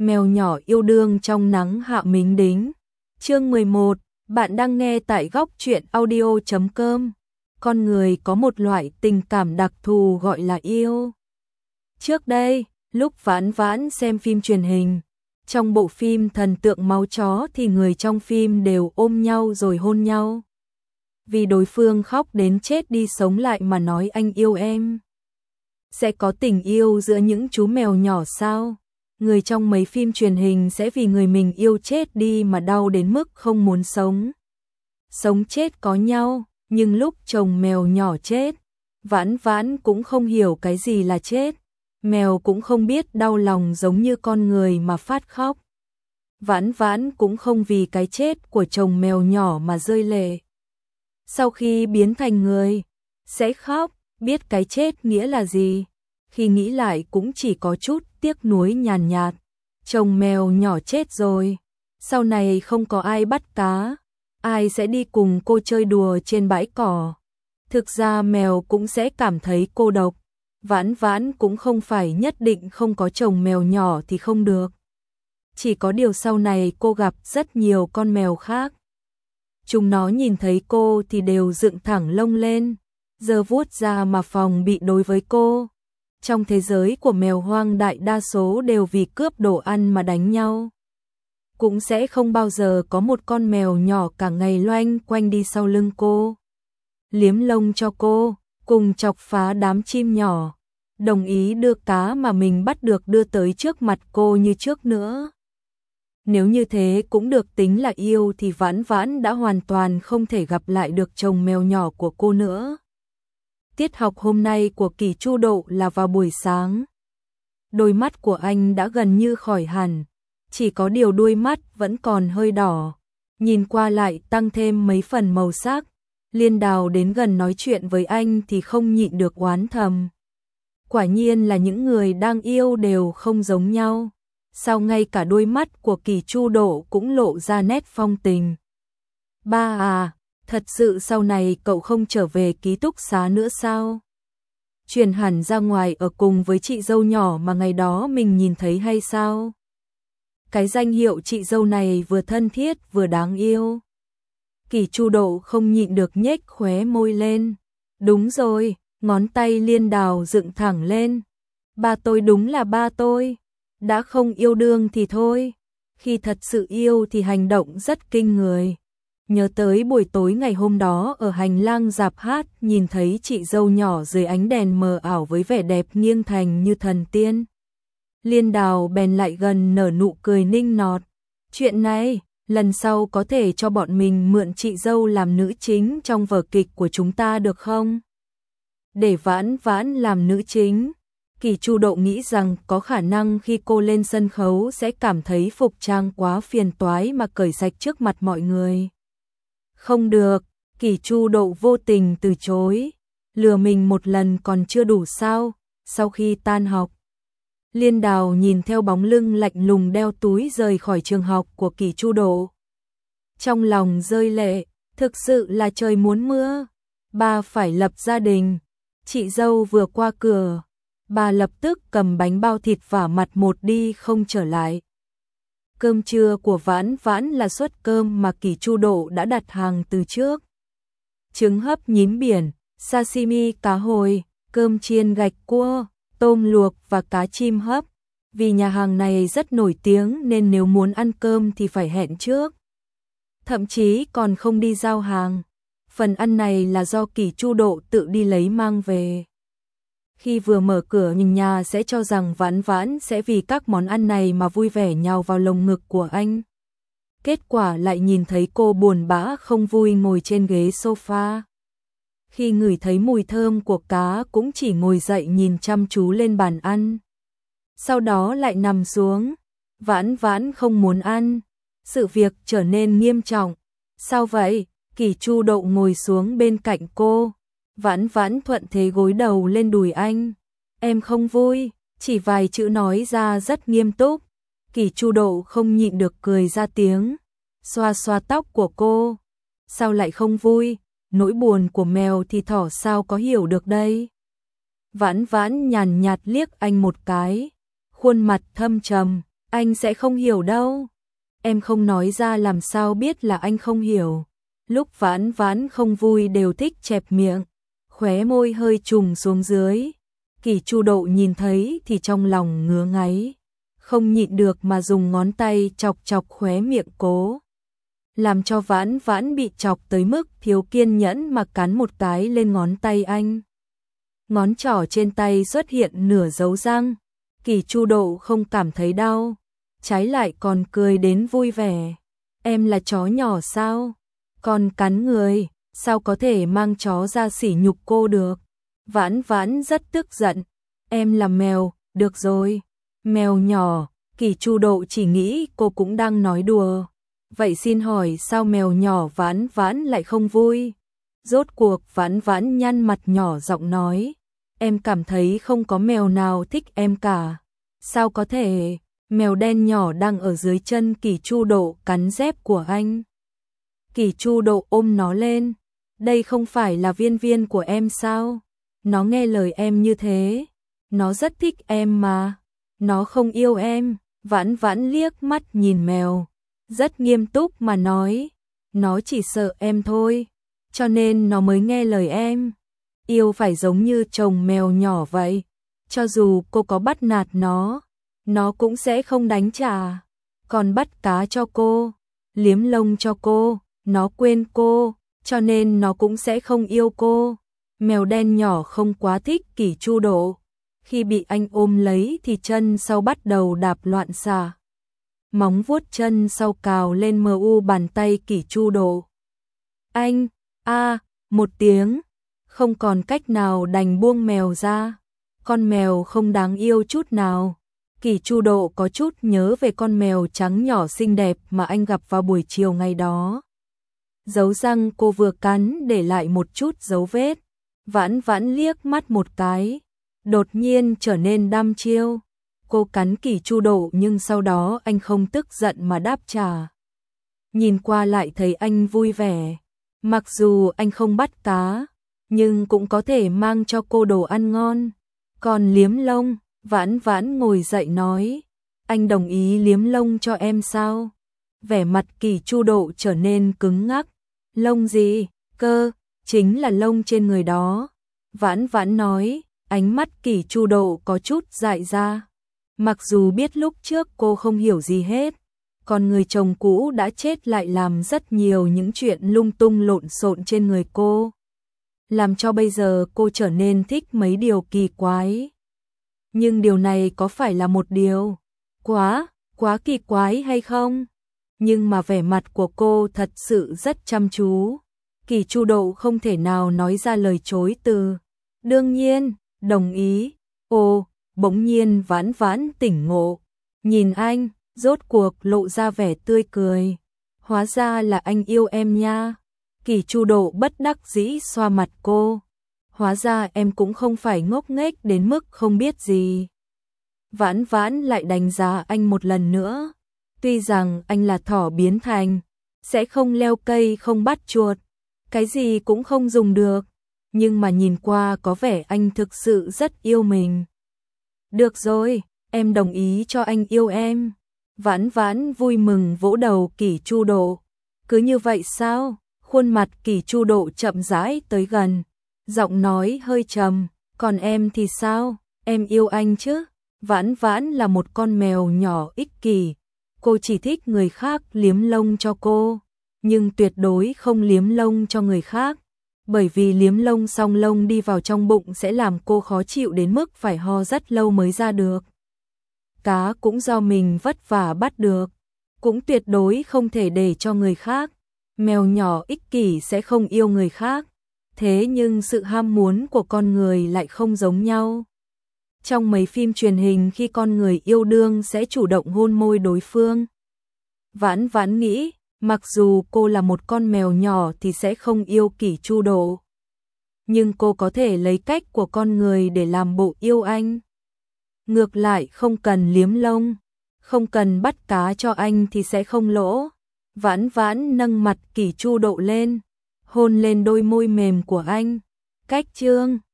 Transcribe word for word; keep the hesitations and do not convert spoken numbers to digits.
Mèo nhỏ yêu đương trong nắng hạ mính đính. Chương mười một, bạn đang nghe tại góc truyện audio chấm com. Con người có một loại tình cảm đặc thù gọi là yêu. Trước đây, lúc Vãn Vãn xem phim truyền hình, trong bộ phim Thần tượng máu chó thì người trong phim đều ôm nhau rồi hôn nhau. Vì đối phương khóc đến chết đi sống lại mà nói anh yêu em. Sẽ có tình yêu giữa những chú mèo nhỏ sao? Người trong mấy phim truyền hình sẽ vì người mình yêu chết đi mà đau đến mức không muốn sống. Sống chết có nhau, nhưng lúc chồng mèo nhỏ chết, Vãn Vãn cũng không hiểu cái gì là chết. Mèo cũng không biết đau lòng giống như con người mà phát khóc. Vãn Vãn cũng không vì cái chết của chồng mèo nhỏ mà rơi lệ. Sau khi biến thành người, sẽ khóc, biết cái chết nghĩa là gì. Khi nghĩ lại cũng chỉ có chút tiếc nuối nhàn nhạt. Chồng mèo nhỏ chết rồi, sau này không có ai bắt cá, ai sẽ đi cùng cô chơi đùa trên bãi cỏ. Thực ra mèo cũng sẽ cảm thấy cô độc. Vãn Vãn cũng không phải nhất định không có chồng mèo nhỏ thì không được. Chỉ có điều sau này cô gặp rất nhiều con mèo khác. Chúng nó nhìn thấy cô thì đều dựng thẳng lông lên, giơ vuốt ra mà phòng bị đối với cô. Trong thế giới của mèo hoang đại đa số đều vì cướp đồ ăn mà đánh nhau. Cũng sẽ không bao giờ có một con mèo nhỏ cả ngày loanh quanh đi sau lưng cô, liếm lông cho cô, cùng chọc phá đám chim nhỏ, đồng ý đưa cá mà mình bắt được đưa tới trước mặt cô như trước nữa. Nếu như thế cũng được tính là yêu thì Vãn Vãn đã hoàn toàn không thể gặp lại được chồng mèo nhỏ của cô nữa. Tiết học hôm nay của Kỳ Chu Độ là vào buổi sáng. Đôi mắt của anh đã gần như khỏi hẳn, chỉ có điều đuôi mắt vẫn còn hơi đỏ, nhìn qua lại tăng thêm mấy phần màu sắc. Liên Đào đến gần nói chuyện với anh thì không nhịn được oán thầm. Quả nhiên là những người đang yêu đều không giống nhau. Sao ngay cả đôi mắt của Kỳ Chu Độ cũng lộ ra nét phong tình. Ba à, thật sự sau này cậu không trở về ký túc xá nữa sao? Chuyển hẳn ra ngoài ở cùng với chị dâu nhỏ mà ngày đó mình nhìn thấy hay sao? Cái danh hiệu chị dâu này vừa thân thiết vừa đáng yêu. Kỳ Chu Độ không nhịn được nhếch khóe môi lên. Đúng rồi, ngón tay Liên Đào dựng thẳng lên. Ba tôi đúng là ba tôi. Đã không yêu đương thì thôi, khi thật sự yêu thì hành động rất kinh người. Nhớ tới buổi tối ngày hôm đó ở hành lang rạp hát, nhìn thấy chị dâu nhỏ dưới ánh đèn mờ ảo với vẻ đẹp nghiêng thành như thần tiên. Liên Đào bèn lại gần nở nụ cười ninh nọt. Chuyện này, lần sau có thể cho bọn mình mượn chị dâu làm nữ chính trong vở kịch của chúng ta được không? Để Vãn Vãn làm nữ chính. Kỳ Chu Độ nghĩ rằng có khả năng khi cô lên sân khấu sẽ cảm thấy phục trang quá phiền toái mà cởi sạch trước mặt mọi người. Không được, Kỳ Chu Độ vô tình từ chối. Lừa mình một lần còn chưa đủ sao? Sau khi tan học, Liên Đào nhìn theo bóng lưng lạnh lùng đeo túi rời khỏi trường học của Kỳ Chu Độ. Trong lòng rơi lệ, thực sự là trời muốn mưa. Bà phải lập gia đình. Chị dâu vừa qua cửa, bà lập tức cầm bánh bao thịt vả mặt một đi không trở lại. Cơm trưa của Vãn Vãn là suất cơm mà Kỳ Chu Độ đã đặt hàng từ trước. Trứng hấp nhím biển, sashimi cá hồi, cơm chiên gạch cua, tôm luộc và cá chim hấp. Vì nhà hàng này rất nổi tiếng nên nếu muốn ăn cơm thì phải hẹn trước. Thậm chí còn không đi giao hàng. Phần ăn này là do Kỳ Chu Độ tự đi lấy mang về. Khi vừa mở cửa nhìn nhà sẽ cho rằng Vãn Vãn sẽ vì các món ăn này mà vui vẻ nhào vào lồng ngực của anh. Kết quả lại nhìn thấy cô buồn bã không vui ngồi trên ghế sofa. Khi ngửi thấy mùi thơm của cá cũng chỉ ngồi dậy nhìn chăm chú lên bàn ăn. Sau đó lại nằm xuống. Vãn Vãn không muốn ăn. Sự việc trở nên nghiêm trọng. Sao vậy? Kỳ Chu Độ ngồi xuống bên cạnh cô. Vãn Vãn thuận thế gối đầu lên đùi anh. Em không vui, chỉ vài chữ nói ra rất nghiêm túc. Kỳ Chu Độ không nhịn được cười ra tiếng, xoa xoa tóc của cô. Sao lại không vui? Nỗi buồn của mèo thì thỏ sao có hiểu được đây? Vãn Vãn nhàn nhạt liếc anh một cái, khuôn mặt thâm trầm. Anh sẽ không hiểu đâu. Em không nói ra làm sao biết là anh không hiểu. Lúc Vãn Vãn không vui đều thích chẹp miệng, khóe môi hơi trùng xuống dưới. Kỷ Chu Độ nhìn thấy thì trong lòng ngứa ngáy, không nhịn được mà dùng ngón tay chọc chọc khóe miệng cố, làm cho Vãn Vãn bị chọc tới mức thiếu kiên nhẫn mà cắn một cái lên ngón tay anh. Ngón trỏ trên tay xuất hiện nửa dấu răng, Kỷ Chu Độ không cảm thấy đau, trái lại còn cười đến vui vẻ. Em là chó nhỏ sao? Còn cắn người, sao có thể mang chó ra sỉ nhục cô được? Vãn Vãn rất tức giận. Em là mèo, được rồi. Mèo nhỏ, Kỷ Chu Độ chỉ nghĩ cô cũng đang nói đùa. Vậy xin hỏi sao mèo nhỏ Vãn Vãn lại không vui? Rốt cuộc Vãn Vãn nhăn mặt nhỏ giọng nói. Em cảm thấy không có mèo nào thích em cả. Sao có thể? Mèo đen nhỏ đang ở dưới chân Kỷ Chu Độ cắn dép của anh. Kỷ Chu Độ ôm nó lên. Đây không phải là Viên Viên của em sao? Nó nghe lời em như thế. Nó rất thích em mà. Nó không yêu em. Vãn Vãn liếc mắt nhìn mèo, rất nghiêm túc mà nói. Nó chỉ sợ em thôi, cho nên nó mới nghe lời em. Yêu phải giống như chồng mèo nhỏ vậy. Cho dù cô có bắt nạt nó, nó cũng sẽ không đánh trả. Còn bắt cá cho cô, liếm lông cho cô, nó quên cô, cho nên nó cũng sẽ không yêu cô. Mèo đen nhỏ không quá thích Kỷ Chu Độ. Khi bị anh ôm lấy thì chân sau bắt đầu đạp loạn xạ. Móng vuốt chân sau cào lên mờ u bàn tay Kỷ Chu Độ. Anh, a, một tiếng, không còn cách nào đành buông mèo ra. Con mèo không đáng yêu chút nào. Kỷ Chu Độ có chút nhớ về con mèo trắng nhỏ xinh đẹp mà anh gặp vào buổi chiều ngày đó. Dấu răng cô vừa cắn để lại một chút dấu vết. Vãn Vãn liếc mắt một cái, đột nhiên trở nên đăm chiêu. Cô cắn Kỷ Chu Độ nhưng sau đó anh không tức giận mà đáp trả. Nhìn qua lại thấy anh vui vẻ. Mặc dù anh không bắt cá, nhưng cũng có thể mang cho cô đồ ăn ngon. Còn liếm lông, Vãn Vãn ngồi dậy nói. Anh đồng ý liếm lông cho em sao? Vẻ mặt Kỷ Chu Độ trở nên cứng ngắc. Lông gì? Cơ, chính là lông trên người đó. Vãn Vãn nói, ánh mắt Kỷ Chu Độ có chút dại ra. Mặc dù biết lúc trước cô không hiểu gì hết, còn người chồng cũ đã chết lại làm rất nhiều những chuyện lung tung lộn xộn trên người cô, làm cho bây giờ cô trở nên thích mấy điều kỳ quái. Nhưng điều này có phải là một điều quá, quá kỳ quái hay không? Nhưng mà vẻ mặt của cô thật sự rất chăm chú. Kỷ Chu Độ không thể nào nói ra lời chối từ. Đương nhiên, đồng ý. Ồ, bỗng nhiên Vãn Vãn tỉnh ngộ. Nhìn anh, rốt cuộc lộ ra vẻ tươi cười. Hóa ra là anh yêu em nha. Kỷ Chu Độ bất đắc dĩ xoa mặt cô. Hóa ra em cũng không phải ngốc nghếch đến mức không biết gì. Vãn Vãn lại đánh giá anh một lần nữa. Tuy rằng anh là thỏ biến thành, sẽ không leo cây không bắt chuột, cái gì cũng không dùng được, nhưng mà nhìn qua có vẻ anh thực sự rất yêu mình. Được rồi, em đồng ý cho anh yêu em. Vãn Vãn vui mừng vỗ đầu Kỷ Chu Độ. Cứ như vậy sao? Khuôn mặt Kỷ Chu Độ chậm rãi tới gần, giọng nói hơi trầm. Còn em thì sao? Em yêu anh chứ? Vãn Vãn là một con mèo nhỏ ích kỷ. Cô chỉ thích người khác liếm lông cho cô, nhưng tuyệt đối không liếm lông cho người khác, bởi vì liếm lông xong lông đi vào trong bụng sẽ làm cô khó chịu đến mức phải ho rất lâu mới ra được. Cá cũng do mình vất vả bắt được, cũng tuyệt đối không thể để cho người khác. Mèo nhỏ ích kỷ sẽ không yêu người khác, thế nhưng sự ham muốn của con người lại không giống nhau. Trong mấy phim truyền hình khi con người yêu đương sẽ chủ động hôn môi đối phương. Vãn Vãn nghĩ, mặc dù cô là một con mèo nhỏ thì sẽ không yêu Kỷ Chu Độ, nhưng cô có thể lấy cách của con người để làm bộ yêu anh. Ngược lại không cần liếm lông, không cần bắt cá cho anh thì sẽ không lỗ. Vãn Vãn nâng mặt Kỷ Chu Độ lên, hôn lên đôi môi mềm của anh. Cách chương